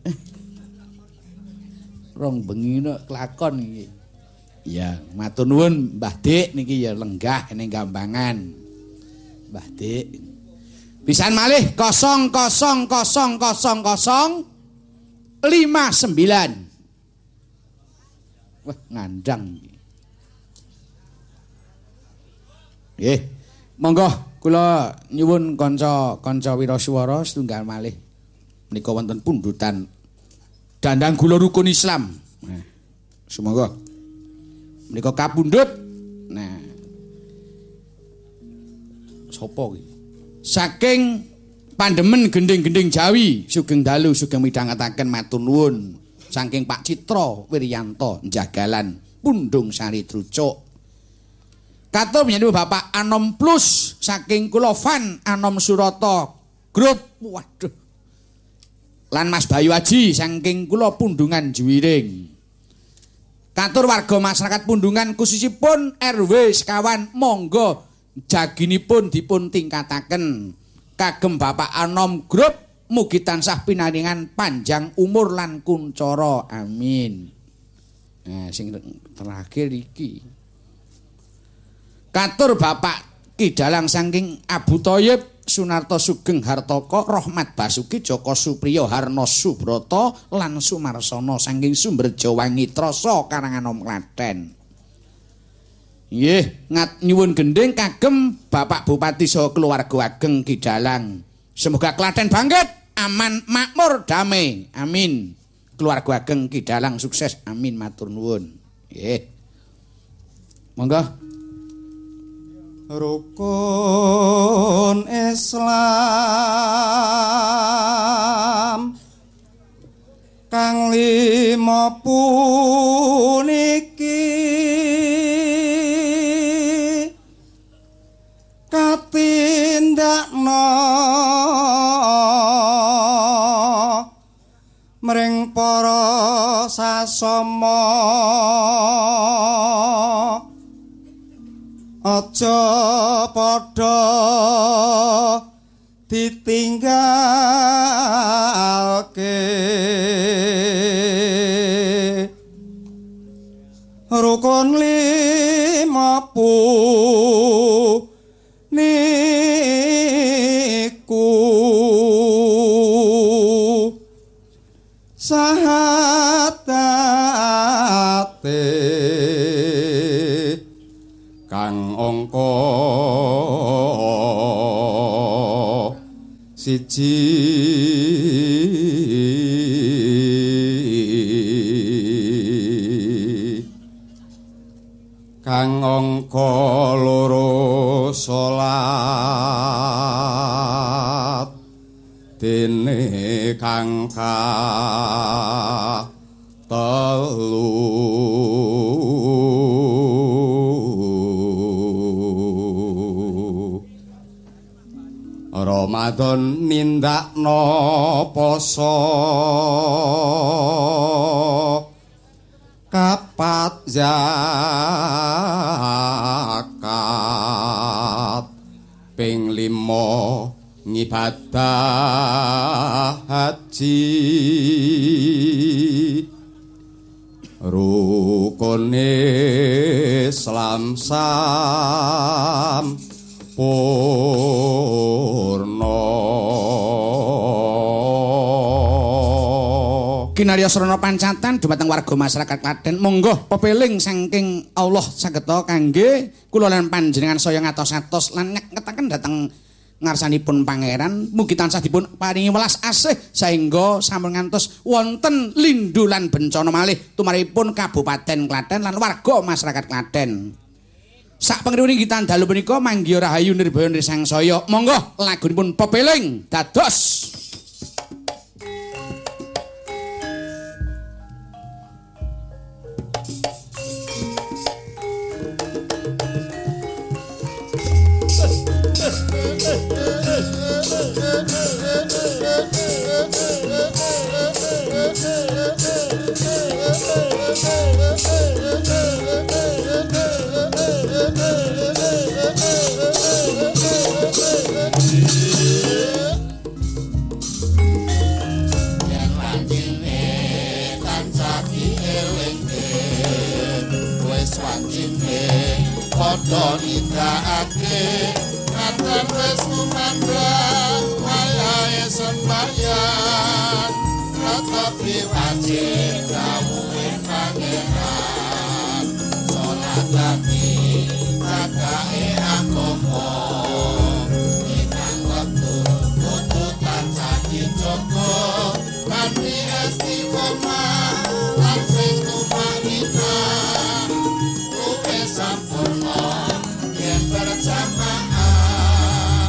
Speaker 1: Rong bengi nek kelakon iki. Ya, matur nuwun Mbah Dik niki ya lenggah ning Gambangan. Mbah Dik. Pisan malih 0000059. Wah, ngandang iki. Nggih. Monggo kula nyuwun kanca-kanca wiraswara setunggal malih menika wonten pundutan Dandang Gula Rukun Islam. Nah, semoga menika kapundhut. Nah. Sopo iki? Saking Pandemen Gending-gending Jawi, sugeng dalu sugeng midhangetaken matur nuwun. saking Pak Citra Wiryanto Jagalan Pundung Sari Trucuk. Katur menyambut Bapak Anom Plus saking kula Van Anom Surata Grup. Waduh. Lan Mas Bayu Aji saking kula Pundungan Juwiring. Katur warga masyarakat Pundungan khususipun RW sekawan monggo jaginipun dipun tingkataken kagem Bapak Anom Grup mugi tansah pinaringan panjang umur lan kuncara amin. Nah sing terakhir iki katur Bapak Ki Dalang saking Abu Thoyib Sunarto Sugeng Hartoko Rahmat Basuki Joko Supriyo Harno Subrata lan Sumarsana saking Sumberjo Wangitrasa Karanganom Klaten. Nggih, nyuwun gending kagem Bapak Bupati saha keluarga ageng Ki Dalang. Semoga Klaten bangkit, aman, makmur, damai. Amin. Keluarga ageng Ki Dalang sukses. Amin matur nuwun. Nggih. Monggo.
Speaker 8: Rukun Islam kang lima puniki katindakna mring para sasama aja padha ditinggalke rukun lima niku sahatate kang angka siji kang angka loro salat dene kang telu Ramadan nindakno poso kapat zakat ping 5 ngibadah haji rukun Islam sampurna
Speaker 1: kinarya srana pancatan dumateng warga masyarakat Klaten monggo pepeling saking Allah sageta kangge kula lan panjenengan saya ngatos-atos lan ngetaken dhateng ngarsanipun pangeran mugi tansah dipun paringi welas asih saengga sampun ngantos wonten lindhu lan bencana malih tumaripun Kabupaten Klaten lan warga masyarakat Klaten. Sak pengriwing kita dalu punika manggiya rahayu nirbaya nirsangsaya monggo lagunipun pepeling dados
Speaker 9: padha nindakake katon wis kumandhang wayahe sembahyang tetapi wajib kawuhe pangeran salat lagi cakahe agama ingkang wektu kudu tansah dijaga lan istiqomah lan sing tumanina sampurna yen berjamaah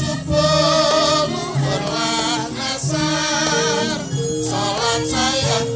Speaker 9: subuh luhur lan asar salat saya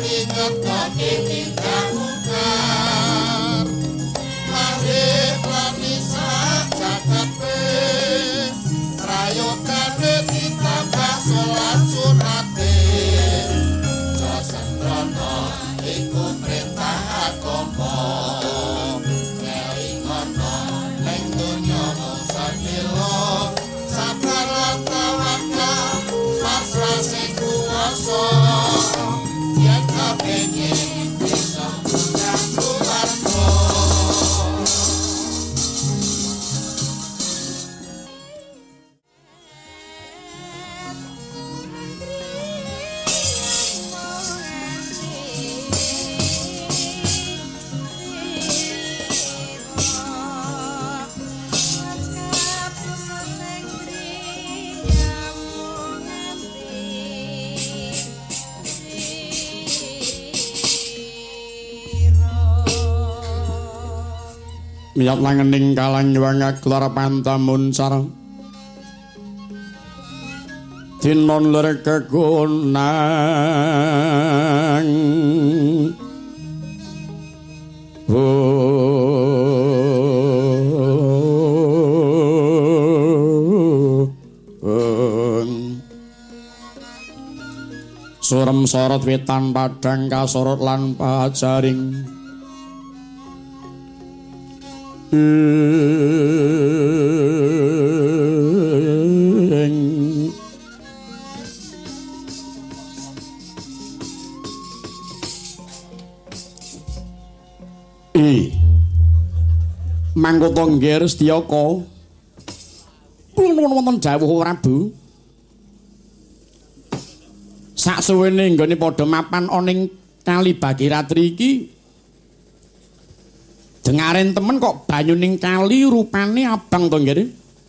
Speaker 1: Miyat langening kalang nyuwang gelar pantamuncar tinon ler kegunang surem sorot wetan padang kasorot lan pajaring Mangkota nggih Setyaka nuwun wonten dawuh Prabu saksuwene nggone padha mapan oning Kali Bagiratri iki dengaren temen kok banyuning kali rupane abang to nggih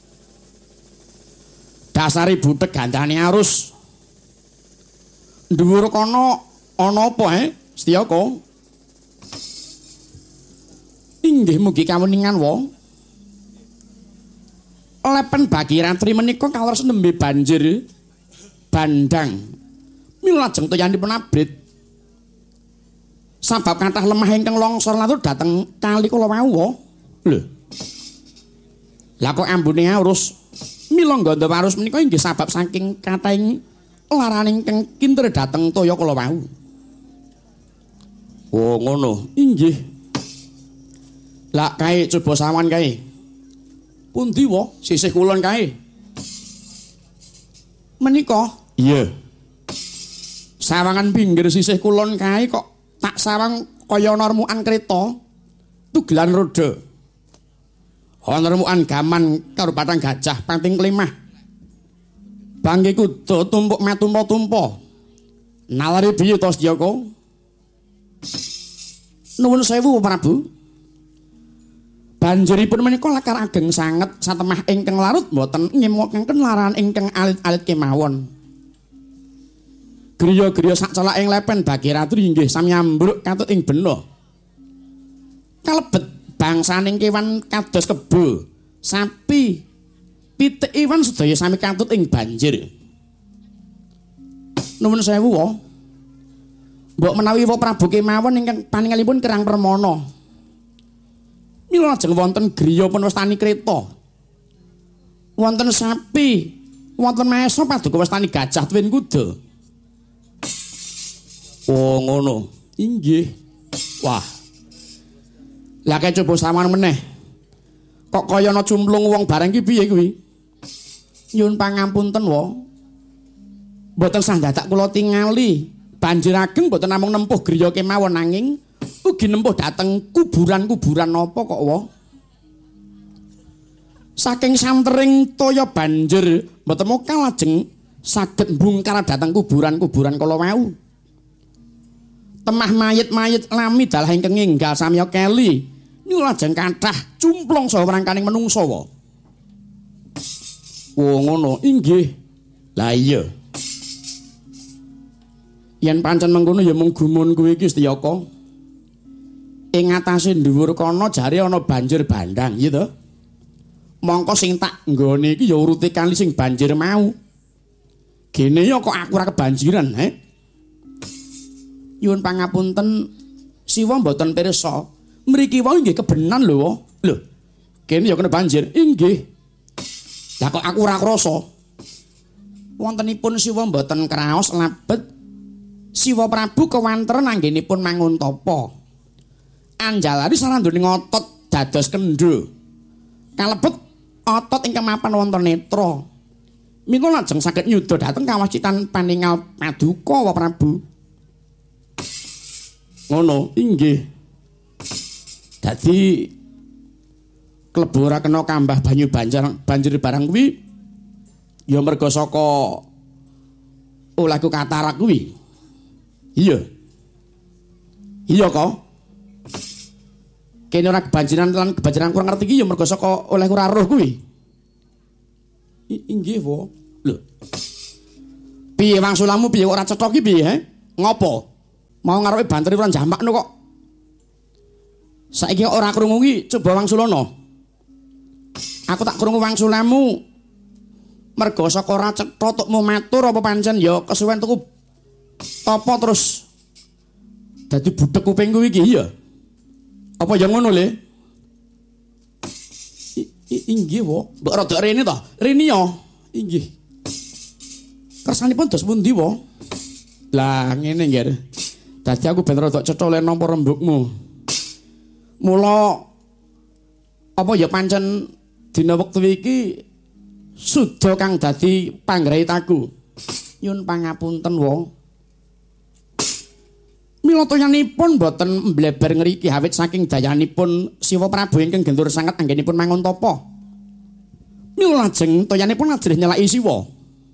Speaker 1: dasari butek gandane arus dhuwur kono ana apa Setyaka inggih mugi kawuningan wong lepen Bagiratri menika kawers nembe banjir bandang mila lajeng toyanipun abrit sabab kathah lemah ingkang longsor latur dhateng kali kala wau lho la kok ambune arus mila ngandha arus menika inggih sabab saking kathahing laraning ingkang kinter dhateng toya kala wau oh ngono inggih lah kae coba sawan kae. Pundi wa sisih kulon kae? Menika? Iya. Sawangan pinggir sisih kulon kae kok tak sawang kaya ana remukan kreta. Tugelan roda. Ana remukan gaman karo patang gajah panting klimah. Bangke kuda tumpuk matumpa-tumpa. Nalari piye to Setyaka? Nuwun sewu Prabu. Banjuripun menika lakar ageng sanget satemah ingkang larut mboten ngemokaken laran ingkang alit-alit kemawon. Griya-griya sak celaking lepen Bagiratri inggih sami ambruk katut ing bena. Kalebet bangsaning kewan kados kebo, sapi, pitik iwan sedaya sami katut ing banjir. Nuwun sewu wa. Mbok menawi wa Prabu kemawon ingkang paningalipun kirang permana. Mila lajeng wonten griya panwastani kreta. Wonten sapi, wonten maesa paduka wastani gajah tuwin kuda. Oh ngono. Inggih. Wah. Lah kaya coba saman meneh. Kok kaya ana cumplung wong bareng ki piye kuwi? Nyuwun pangapunten wa. Mboten sandadak kula tingali. Banjir ageng mboten namung nempuh griya kemawon nanging ugi nempuh dhateng kuburan-kuburan napa kok wa. Saking santering toya banjir mboten mokal lajeng saged mbungkar dhateng kuburan-kuburan kala wau. Temah mayit-mayit lami dalah ingkang enggal samya keli niku lajeng kathah cumplung saha wrangkaning menungsa wa. Oh ngono inggih. Lah iya. Yen pancen mengkono ya mung gumun kuwi iki Setyaka. Ing atase dhuwur kono jare ana banjir bandang, iya to? Mongko sing tak nggone iki ya urute kali sing banjir mau. Gene ya kok aku ora kebanjiran, Nyuwun pangapunten
Speaker 5: Siwa mboten pirsa. Mriki wae nggih kebenan lho. Lho. Kene ya kena banjir. Inggih. Lah kok aku ora krasa. Wontenipun Siwa mboten kraos labet. Siwa Prabu kewanten anggenipun mangun tapa. Anjalari sarandune ngotot dados kendho. Kalebet otot ingkang mapan wonten netra. Mila lajeng saged nyuda dhateng kawacitan paningal paduka Wa Prabu. Ngono, inggih. Dadi klebu ora kena kambah banyu banjir barang kuwi ya merga saka olehku katarak kuwi. Iya. Iya kok. Kene ora kebanjiran lan kebanjiran kurang ngerti iki ya merga saka olehku ora roh kuwi. Inggih, Wo. Lho. Piye wangsulamu piye ora cetha iki piye, he? Ngopo? Mau ngarepe banter ora jamakno kok. Saiki ora krungu iki coba wangsulana. Aku tak krungu wangsulamu merga saka ora cetha tukmu matur apa pancen ya kesuwen tuku apa terus dadi budhek kupingku iki ya. Apa ya ngono le? Inggih, Wo. Mbok rada rene to. Rene ya. Inggih. Kersanipun dos pundi, Wo? Lah ngene nggih. Dadi aku ben rada cetha le nampa rembugmu. Mula apa ya pancen dina wektu iki suda kang dadi panggraitaku. Nyun pangapunten, Wo. Mila toyanipun boten mbleber ngriki awit saking dayanipun Siwa Prabu ingkang gentur sanget anggenipun mangun tapa. Mila lajeng toyanipun ajrih nyelaki Siwa.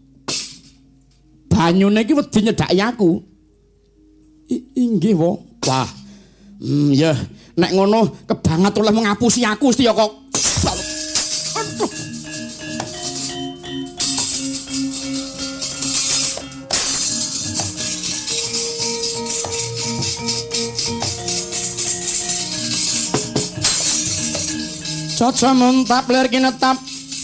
Speaker 5: Banyune iki wedi nyedhaki aku. Inggih, Wo. Wah. Ya, nek ngono kebanget oleh ngapusi aku Gusti ya kok. Aduh. Caca muntap lir kinetap.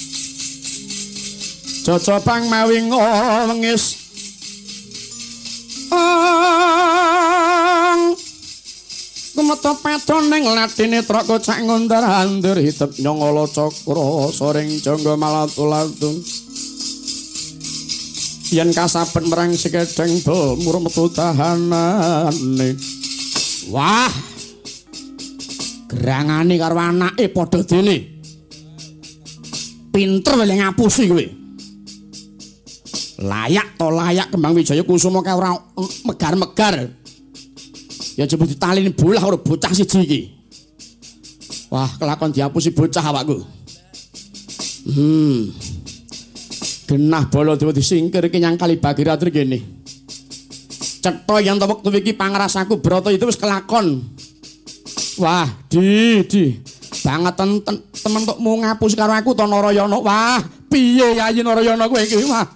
Speaker 5: Caca pang mawing wengis. Kumeta paton ning latine trok kocak ngondar-andur hitep nyongolo cakra soring jangga malatulatung. Yen kasaben merang sekedeng bel murmetu tahanane. Wah. Gerangane karo anake padha dene. Pinter wae ngapusi kowe. Layak to layak Kembang Wijaya Kusuma kae ora megar-megar. Ya jebul ditalini bolah karo bocah siji iki. Wah, kelakon diapusi bocah awakku. Genah bala dewa disingkir nyang kali Bhagiratri kene. Cetha yen to wektu iki pangrasaku Brata itu wis kelakon. Wah, di banget temen tukmu ngapus karo aku to Narayana. Wah, piye Yayi Narayana kowe iki? Wah.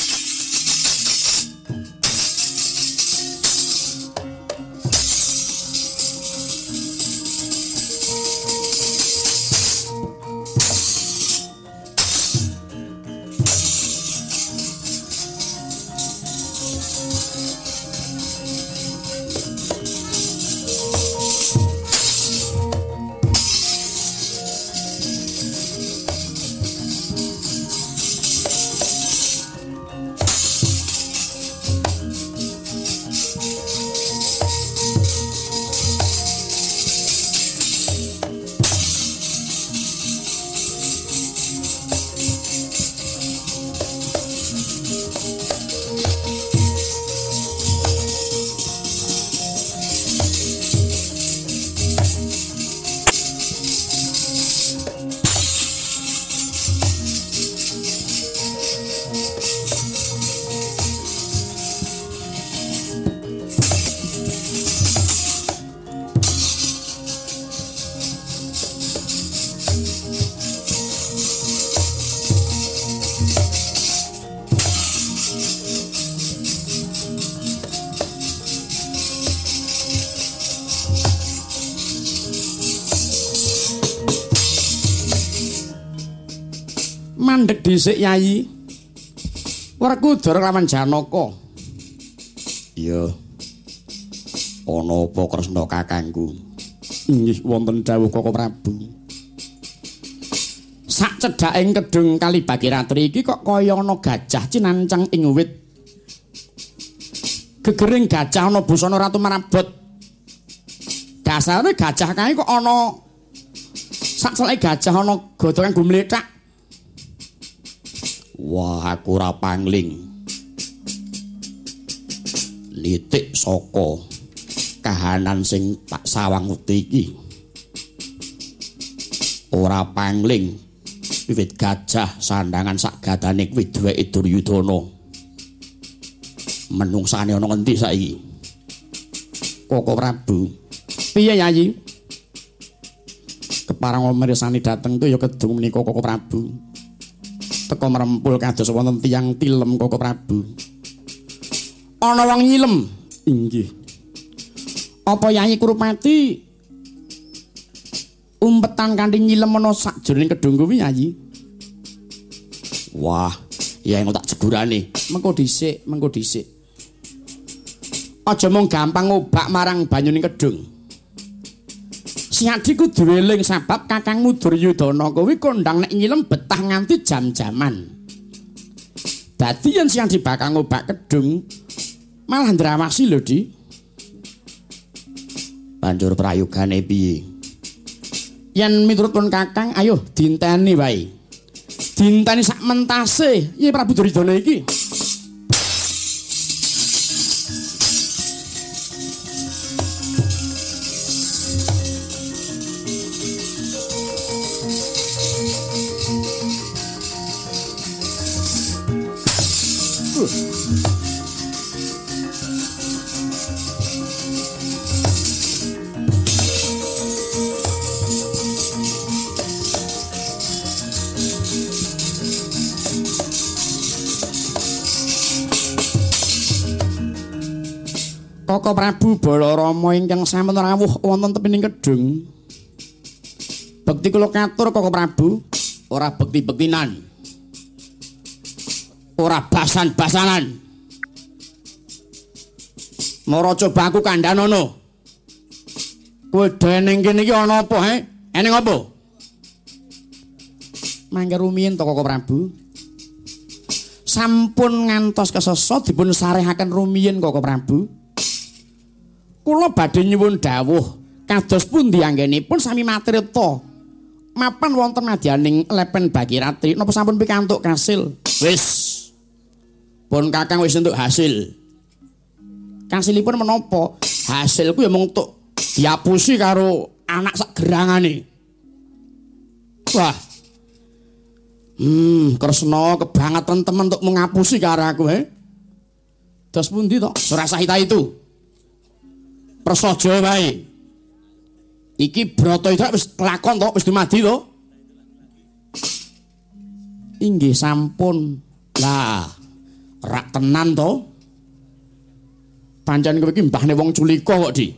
Speaker 5: Mandek dhisik Yayi. Werku durung lawan Janaka. Iya. Ana apa Kresna kakangku? Inggih wonten dawuh Koko Prabu. Sak cedhaking kedung Kali Bagiratri iki kok kaya ana gajah cinancang ing wit. Gegering gajah ana busana Ratu Marabot. Dasare gajah kae kok ana sak celeke gajah ana godhongan gumlethak. Wah, aku ora pangling. Litik saka kahanan sing Pak Sawanguti iki. Ora pangling wiwit gajah sandangan sak gadane kuwi duweke Duryudana. Menungsane ana ngendi saiki? Koko Prabu. Piye Yayi? Keparang mirsani dateng tu ya kedung menika Koko Prabu. Teka merempul kados wonten tiyang tilem Koko Prabu. Ana wong nyilem. Inggih. Apa Yayi Kurupati umpetan kanthi nyilem ana sakjroning kedung kuwi Yayi? Wah, ya engko tak jegurane. Mengko dhisik. Aja mung gampang ngobak marang banyuning kedung. Siadi kudu eling sebab kakangmu Duryudana kuwi kondang nek nyilem betah nganti jam-jaman. Dadi yen siadi bakal ngobak kedung malah ndrawasi lho, Di. Banjur prayogane piye? Yen miturut pun kakang, ayo dinteni wae. Dinteni sak mentase Ye Prabu Duryudana iki. Koko Prabu Balarama ingkang sampun rawuh wonten tepining kedung. Bekti kula katur Koko Prabu, ora bekti-bektinan. Ora basan-basanan. Mara coba aku kandhanono. Kowe deneng kene iki ana apa, he? Eneng apa? Mangke rumiyin to Koko Prabu. Sampun ngantos kesesa dipun sarehaken rumiyin Koko Prabu. Kula badhe nyuwun dawuh kados pundi anggenipun sami matrita mapan wonten madyaning lepen Bagiratri napa sampun pikantuk kasil? Wis. Pun Kakang wis entuk hasil. Kasilipun menapa? Hasilku ya mung tuk diapusi karo anak sak gerangane. Wah. Kresna kebangetan temen untuk mengapusi karo aku, he. Dos pundi to? Surasahita itu. Prasaja wae. Iki Brata itu wis kelakon to, wis dumadi to. Inggih sampun. Lah, rak tenan to. Pancen kowe iki mbahne wong culika kok, Di.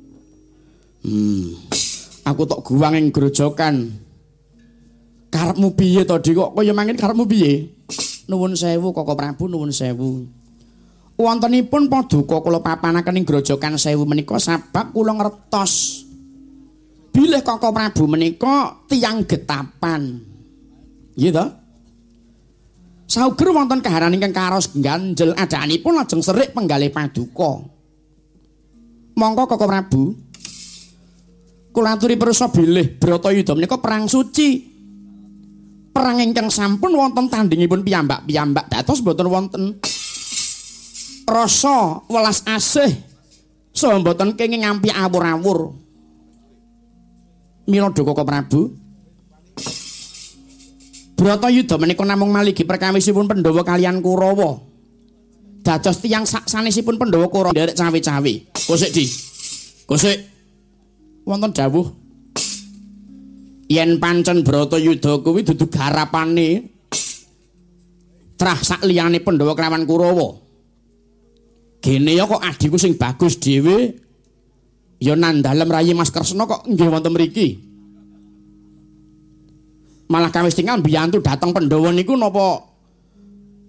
Speaker 5: Aku tok guwang ing grojokan. Karepmu piye to, Di? Kok kaya mangken karepmu piye? Nuwun sewu Koko Prabu, nuwun sewu. Wontenipun paduka kula papanaken ing grojokan sewu menika sabab kula ngertos bilih Koko Prabu menika tiyang getapan. Nggih to? Sauger wonten kahanan ingkang karos ganjel adakanipun lajeng serik penggalih paduka. Monggo Koko Prabu kula aturi pirsa bilih Bratayuda menika perang suci. Perang ingkang sampun wonten tandhingipun piyambak-piyambak dados boten wonten rasa welas asih saha mboten kenging ngampi awur-awur. Mila Koko Prabu, Bratayuda menika namung maligi perkawisipun Pandhawa kaliyan Kurawa. Dados tiyang saksanesipun Pandhawa Kurawa nderek cawe-cawe. Kosik Di. Kosik. Wonten dawuh yen pancen Bratayuda kuwi dudu garapane trah sak liyane Pandhawa kelawan Kurawa. Gene ya kok adhiku sing bagus dhewe ya nandhalem rayi Mas Kresna kok nggih wonten mriki. Malah kawis tinggal mbiyantu dateng Pandhawa niku napa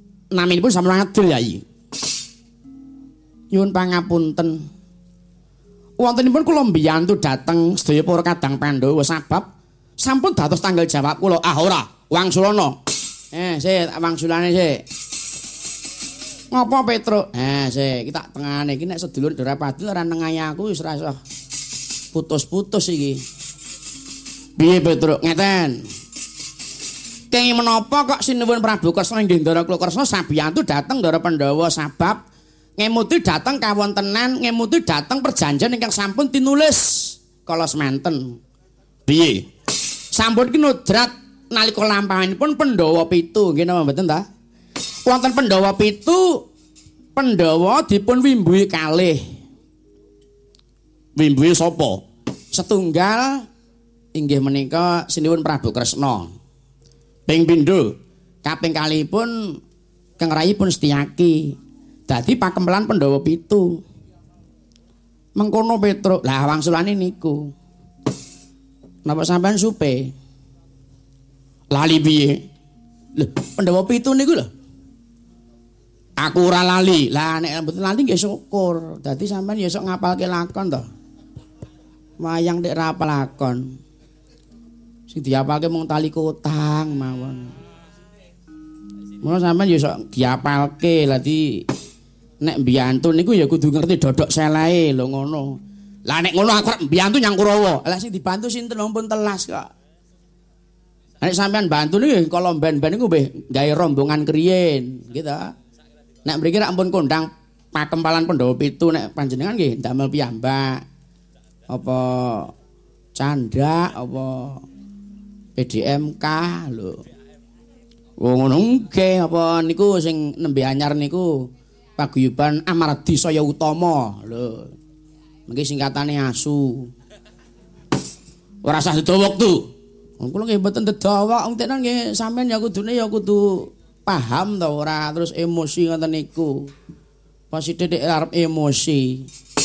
Speaker 5: naminipun sampun ngadil Yayi. Nyuwun pangapunten. wontenipun kula mbiyantu dhateng sedaya para kadang Pandhawa sabab sampun dados tanggal jawab kula. Ah ora, wangsulana. Sik tak wangsulane sik. Ngopo Petruk? Sik iki tak tengane iki nek sedulur Darapadil ora nengahi aku wis ora usah putus-putus iki. Piye Petruk? Ngeten. Kenging menapa kok sinuwun Prabu Kresna inggih Ndara Kresna sabiyantu dhateng Ndara Pandhawa sabab ngemuti dhateng kawontenan, ngemuti dhateng perjanjian ingkang sampun tinulis kala semanten. Piye? Sampun kinudrat nalika lampahipun Pandhawa 7, nggih napa mboten ta? Wonten Pandhawa 7, Pandhawa dipun wimbuhi kalih. Wimbuhi sapa? Setunggal inggih menika sinuwun Prabu Kresna. Ping pindho kaping kalihipun Kang Rayipun Setyaki. Dadi pakempelan Pandhawa 7. Mengkono Petruk. Lah wangsulane niku. Napa sampean supe? Lali piye? Lho, Pandhawa 7 niku lho. Aku ora lali. Lah nek mboten lali nggih syukur. Dadi sampean ya sok ngapalke lakon to. Wayang nek ra apal lakon. Sing diapalke mung tali kotang mawon. Mula sampean ya sok diapalke. Lah di nek mbiyantu niku ya kudu ngerti dodok selae lho ngono. Lah nek ngono aku mbiyantu nyang Kurawa. Lah sing dibantu sinten ampun telas kok. Nek sampean bantu niku kala ben-ben niku nggih gawe rombongan kriyen, gitu. Nek mriki rak ampun kondang pakempalan Pandhawa 7 nek panjenengan nggih ndamel piyambak. Apa Canda apa PDMK lho. Wong ngono nggih apa niku sing nembe anyar niku paguyuban Amardi Saya Utama lho. Mengki singkatane ASU. Ora usah dedawa wektu. Kula nggih mboten dedawa, wong tenan nggih sampean ya kudune ya kudu paham to ora terus emosi ngoten niku. Pas sithik arep emosi.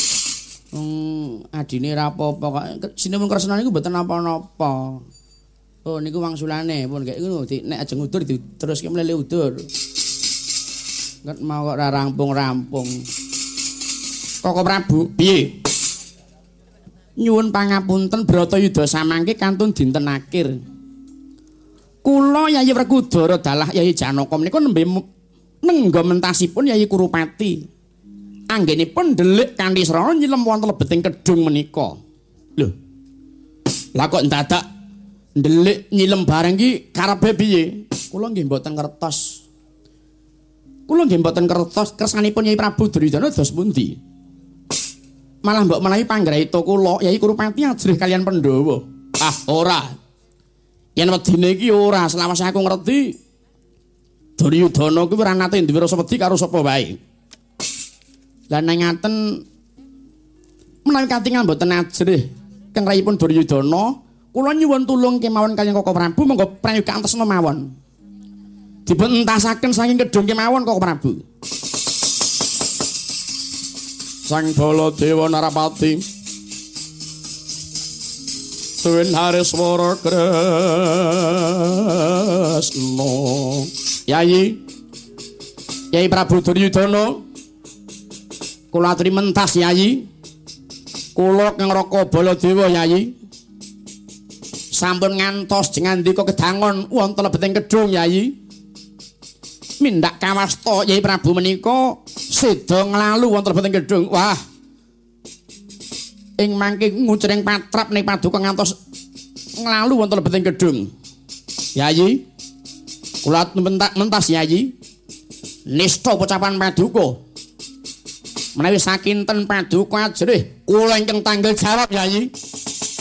Speaker 5: Adine ra apa-apa kok sinuwun Kresna niku mboten napa-napa. Oh niku wangsulane pun kayak ngono nek ajeng udur diteruske mlele udur. Nek mau kok ora rampung-rampung. Koko Prabu, piye? Nyuwun pangapunten Bratayuda samangke kantun dinten akhir. Kula Yayi Werkudara dalah Yayi Janaka menika nembe nengga mentasipun Yayi Kurupati. Anggenipun ndelik kanthi srana nyilem wonten lebeting kedung menika. Lho. Lah kok dadak ndelik nyilem bareng iki karepe piye? Kula nggih mboten ngertos. Kula nggih mboten ngertos kersanipun Yayi Prabu Duryudana dos pundi. Malah mbok menawi panggraita kula Yayi Kurupati ajrih kalian Pandhawa. Ah, ora. Yen wedine iki ora selawase aku ngerti. Duryudana kuwi ora nate duwe rasa wedi karo sapa wae. Lah nang ngaten menawi katingal mboten ajrih Kang Rayipun Duryudana, kula nyuwun tulung kemawon kaliyan Koko Prabu monggo prayoga antesna mawon. Dipun entasaken saking kedung kemawon Koko Prabu. Sang Baladewa Narapati Tuwin Hariswara Kresna. Yayi Prabu Duryudana, kula aturi mentas Yayi. Kula Kang Raka Baladewa Yayi sampun ngantos jengandika kedangon wonten lebeting kedung Yayi. Mindak kawasta Yayi Prabu menika seda nglalu wonten lebeting kedung. Wah. Ing mangke ngucring patrap ning paduka ngantos nglalu wonten lebeting gedung. Yayi, kula mentas Yayi. Nista pocapan paduka. Menawi sakinten paduka ajrih kula ingkang tanggal jawab Yayi.